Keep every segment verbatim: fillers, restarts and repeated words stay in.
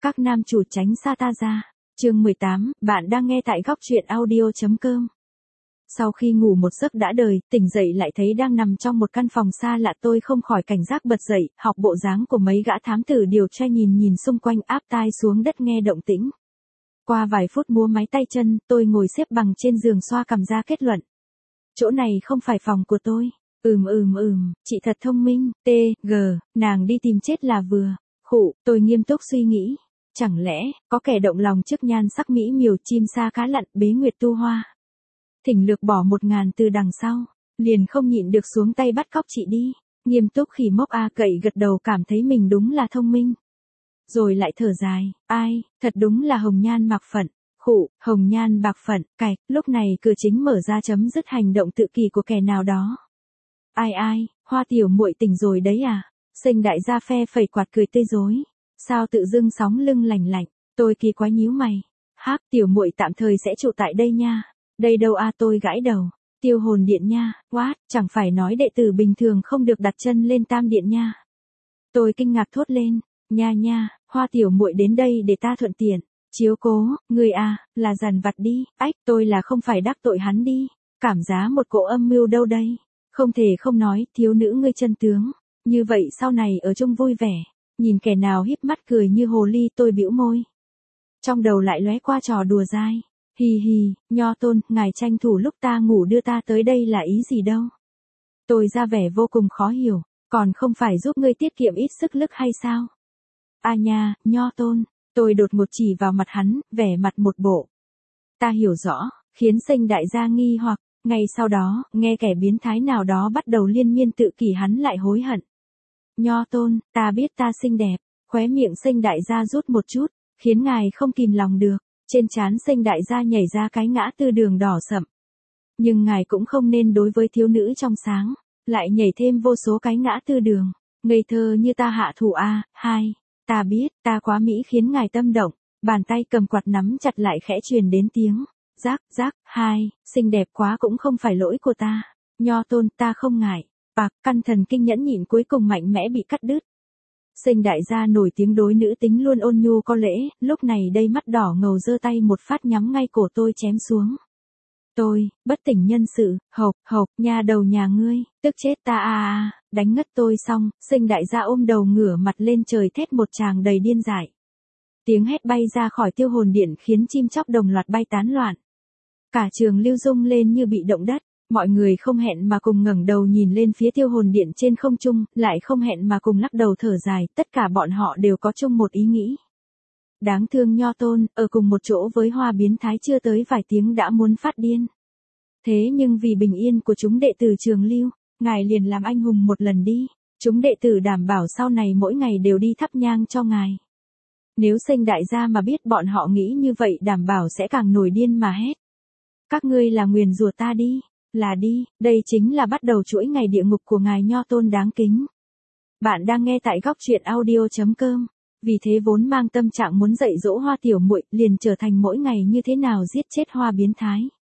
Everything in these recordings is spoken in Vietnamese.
Các nam chủ tránh xa ta ra. Chương mười tám, bạn đang nghe tại góc truyện audio chấm com. Sau khi ngủ một giấc đã đời, tỉnh dậy lại thấy đang nằm trong một căn phòng xa lạ, tôi không khỏi cảnh giác bật dậy, học bộ dáng của mấy gã thám tử điều tra, nhìn nhìn xung quanh, áp tai xuống đất nghe động tĩnh. Qua vài phút múa máy tay chân, tôi ngồi xếp bằng trên giường xoa cằm ra kết luận. Chỗ này không phải phòng của tôi. Ừm ừm ừm, chị thật thông minh, t, g, nàng đi tìm chết là vừa. Khụ, tôi nghiêm túc suy nghĩ. Chẳng lẽ, có kẻ động lòng trước nhan sắc mỹ miều, chim sa cá lặn, bế nguyệt tu hoa. Thỉnh lược bỏ một ngàn từ đằng sau, liền không nhịn được xuống tay bắt cóc chị đi. Nghiêm túc khỉ mốc a cậy gật đầu, cảm thấy mình đúng là thông minh. Rồi lại thở dài, ai, thật đúng là hồng nhan bạc phận. Khụ, hồng nhan bạc phận, cạch, lúc này cửa chính mở ra chấm dứt hành động tự kỷ của kẻ nào đó. Ai ai, Hoa tiểu muội tỉnh rồi đấy à? Sinh đại gia phe phẩy quạt cười tươi rối. Sao tự dưng sóng lưng lành lạnh, tôi kỳ quái nhíu mày. Hắc, tiểu muội tạm thời sẽ trụ tại đây nha. Đây đâu a, tôi gãi đầu. Tiêu hồn điện nha, what, chẳng phải nói đệ tử bình thường không được đặt chân lên tam điện nha. Tôi kinh ngạc thốt lên, nha nha, Hoa tiểu muội đến đây để ta thuận tiện. Chiếu cố, người à, là dằn vặt đi, ách, tôi là không phải đắc tội hắn đi. Cảm giá một cỗ âm mưu đâu đây. Không thể không nói, thiếu nữ ngươi chân tướng. Như vậy sau này ở chung vui vẻ. Nhìn kẻ nào híp mắt cười như hồ ly, tôi bĩu môi. Trong đầu lại lóe qua trò đùa dai. Hì hì, Nho Tôn, ngài tranh thủ lúc ta ngủ đưa ta tới đây là ý gì đâu. Tôi ra vẻ vô cùng khó hiểu, còn không phải giúp ngươi tiết kiệm ít sức lực hay sao? À nha, Nho Tôn, tôi đột ngột chỉ vào mặt hắn, vẻ mặt một bộ. Ta hiểu rõ, khiến Sinh đại gia nghi hoặc, ngay sau đó, nghe kẻ biến thái nào đó bắt đầu liên miên tự kỷ, hắn lại hối hận. Nho Tôn, ta biết ta xinh đẹp, khóe miệng Sinh đại gia rút một chút, khiến ngài không kìm lòng được, trên trán Sinh đại gia nhảy ra cái ngã tư đường đỏ sậm. Nhưng ngài cũng không nên đối với thiếu nữ trong sáng, lại nhảy thêm vô số cái ngã tư đường, ngây thơ như ta hạ thủ a, hai, ta biết, ta quá mỹ khiến ngài tâm động, bàn tay cầm quạt nắm chặt lại khẽ truyền đến tiếng, rác, rác, hai, xinh đẹp quá cũng không phải lỗi của ta, Nho Tôn, ta không ngại. Bạc, căn thần kinh nhẫn nhịn cuối cùng mạnh mẽ bị cắt đứt. Sinh đại gia nổi tiếng đối nữ tính luôn ôn nhu có lễ, lúc này đây mắt đỏ ngầu giơ tay một phát nhắm ngay cổ tôi chém xuống. Tôi, bất tỉnh nhân sự, hộc, hộc, nhà đầu nhà ngươi, tức chết ta a a, đánh ngất tôi xong, Sinh đại gia ôm đầu ngửa mặt lên trời thét một tràng đầy điên dại. Tiếng hét bay ra khỏi tiêu hồn điện khiến chim chóc đồng loạt bay tán loạn. Cả trường lưu rung lên như bị động đất. Mọi người không hẹn mà cùng ngẩng đầu nhìn lên phía tiêu hồn điện trên không trung, lại không hẹn mà cùng lắc đầu thở dài, tất cả bọn họ đều có chung một ý nghĩ. Đáng thương Nho Tôn, ở cùng một chỗ với Hoa biến thái chưa tới vài tiếng đã muốn phát điên. Thế nhưng vì bình yên của chúng đệ tử trường lưu, ngài liền làm anh hùng một lần đi, chúng đệ tử đảm bảo sau này mỗi ngày đều đi thắp nhang cho ngài. Nếu Sinh đại gia mà biết bọn họ nghĩ như vậy đảm bảo sẽ càng nổi điên mà hét. Các ngươi là nguyền rủa ta đi. Là đi, đây chính là bắt đầu chuỗi ngày địa ngục của ngài Nho Tôn đáng kính. Bạn đang nghe tại góc truyện audio chấm com. Vì thế vốn mang tâm trạng muốn dạy dỗ Hoa tiểu muội, liền trở thành mỗi ngày như thế nào giết chết Hoa biến thái.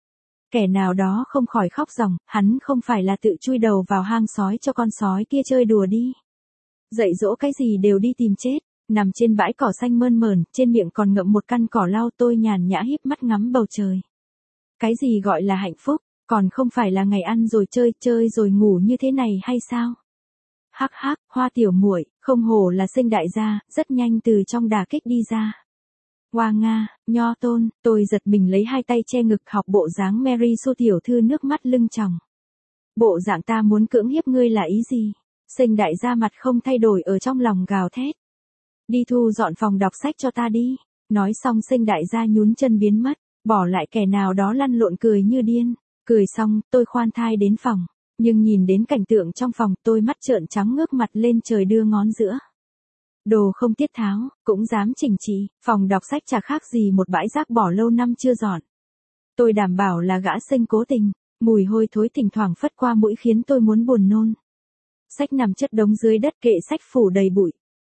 Kẻ nào đó không khỏi khóc ròng, hắn không phải là tự chui đầu vào hang sói cho con sói kia chơi đùa đi. Dạy dỗ cái gì đều đi tìm chết, nằm trên bãi cỏ xanh mơn mởn, trên miệng còn ngậm một căn cỏ lau, tôi nhàn nhã híp mắt ngắm bầu trời. Cái gì gọi là hạnh phúc? Còn không phải là ngày ăn rồi chơi, chơi rồi ngủ như thế này hay sao? Hắc hắc, Hoa tiểu muội, không hổ là Sinh đại gia, rất nhanh từ trong đả kích đi ra. Hoa Nga, Nho Tôn, tôi giật mình lấy hai tay che ngực, học bộ dáng Mary Sue tiểu thư nước mắt lưng tròng. Bộ dạng ta muốn cưỡng hiếp ngươi là ý gì? Sinh đại gia mặt không thay đổi ở trong lòng gào thét. Đi thu dọn phòng đọc sách cho ta đi. Nói xong Sinh đại gia nhún chân biến mất, bỏ lại kẻ nào đó lăn lộn cười như điên. Cười xong, tôi khoan thai đến phòng, nhưng nhìn đến cảnh tượng trong phòng, tôi mắt trợn trắng ngước mặt lên trời đưa ngón giữa. Đồ không tiết tháo, cũng dám chỉnh chỉ, phòng đọc sách chả khác gì một bãi rác bỏ lâu năm chưa dọn. Tôi đảm bảo là gã Sinh cố tình, mùi hôi thối thỉnh thoảng phất qua mũi khiến tôi muốn buồn nôn. Sách nằm chất đống dưới đất, kệ sách phủ đầy bụi.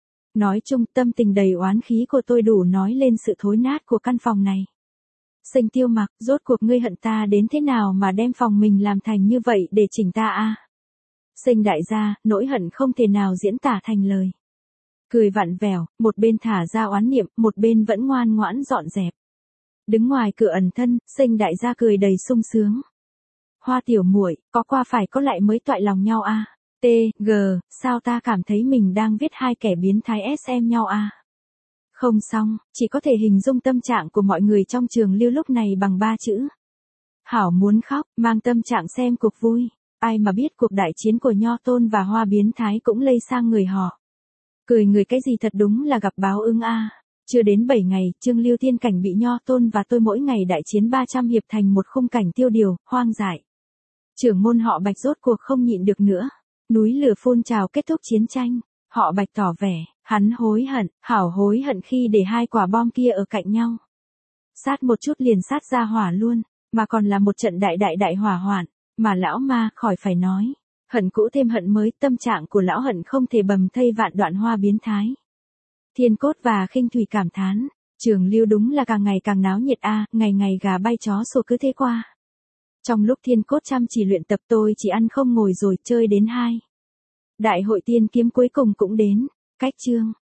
Nói chung, tâm tình đầy oán khí của tôi đủ nói lên sự thối nát của căn phòng này. Sinh Tiêu Mặc, rốt cuộc ngươi hận ta đến thế nào mà đem phòng mình làm thành như vậy để chỉnh ta a? Sinh đại gia, nỗi hận không thể nào diễn tả thành lời. Cười vặn vẹo, một bên thả ra oán niệm, một bên vẫn ngoan ngoãn dọn dẹp. Đứng ngoài cửa ẩn thân, Sinh đại gia cười đầy sung sướng. Hoa tiểu muội, có qua phải có lại mới toại lòng nhau a. À? T, G, sao ta cảm thấy mình đang viết hai kẻ biến thái S M nhau a. À? Không xong, chỉ có thể hình dung tâm trạng của mọi người trong trường Lưu lúc này bằng ba chữ. Hảo muốn khóc, mang tâm trạng xem cuộc vui. Ai mà biết cuộc đại chiến của Nho Tôn và Hoa biến thái cũng lây sang người họ. Cười người cái gì thật đúng là gặp báo ứng a. À. Chưa đến bảy ngày, Trương Lưu Thiên Cảnh bị Nho Tôn và tôi mỗi ngày đại chiến ba trăm hiệp thành một khung cảnh tiêu điều, hoang dại. Trưởng môn họ Bạch rốt cuộc không nhịn được nữa. Núi lửa phun trào kết thúc chiến tranh. Họ Bạch tỏ vẻ, hắn hối hận, hảo hối hận khi để hai quả bom kia ở cạnh nhau. Sát một chút liền sát ra hỏa luôn, mà còn là một trận đại đại đại hỏa hoạn, mà lão ma khỏi phải nói. Hận cũ thêm hận mới, tâm trạng của lão hận không thể bầm thây vạn đoạn Hoa biến thái. Thiên Cốt và Khinh Thủy cảm thán, trường Lưu đúng là càng ngày càng náo nhiệt a, à, ngày ngày gà bay chó sủa cứ thế qua. Trong lúc Thiên Cốt chăm chỉ luyện tập tôi chỉ ăn không ngồi rồi chơi đến hai. Đại hội tiên kiếm cuối cùng cũng đến, cách chương.